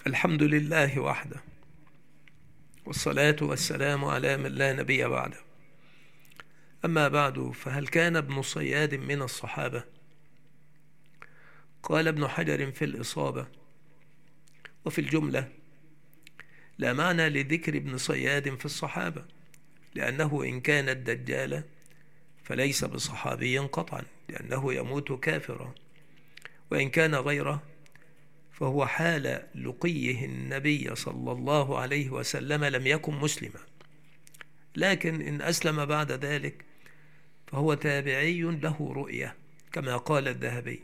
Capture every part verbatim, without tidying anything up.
الحمد لله وحده، والصلاة والسلام على من لا نبي بعده. أما بعد، فهل كان ابن صياد من الصحابة؟ قال ابن حجر في الإصابة: وفي الجملة لا معنى لذكر ابن صياد في الصحابة، لأنه إن كان الدجال فليس بصحابي قطعا، لأنه يموت كافرا، وإن كان غيره فهو حال لقيه النبي صلى الله عليه وسلم لم يكن مسلما، لكن إن أسلم بعد ذلك فهو تابعي له رؤية كما قال الذهبي.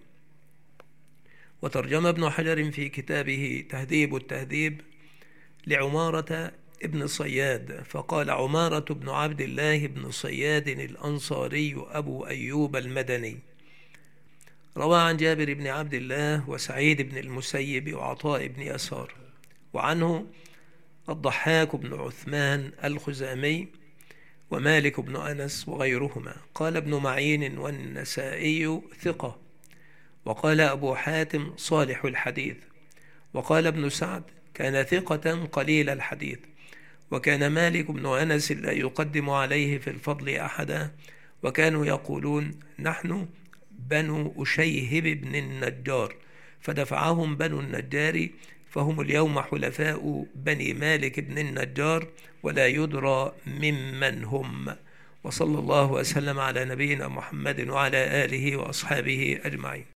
وترجم ابن حجر في كتابه تهذيب التهذيب لعمارة ابن صياد فقال: عمارة بن عبد الله بن صياد الأنصاري أبو أيوب المدني، روى عن جابر بن عبد الله وسعيد بن المسيب وعطاء بن يسار، وعنه الضحاك بن عثمان الخزامي ومالك بن أنس وغيرهما. قال ابن معين والنسائي ثقة، وقال أبو حاتم صالح الحديث، وقال ابن سعد كان ثقة قليل الحديث، وكان مالك بن أنس لا يقدم عليه في الفضل أحدا، وكانوا يقولون: نحن بنو أشيهب بن النجار، فدفعهم بنو النجار، فهم اليوم حلفاء بني مالك بن النجار، ولا يدرى ممن هم. وصلى الله وسلم على نبينا محمد وعلى آله وأصحابه أجمعين.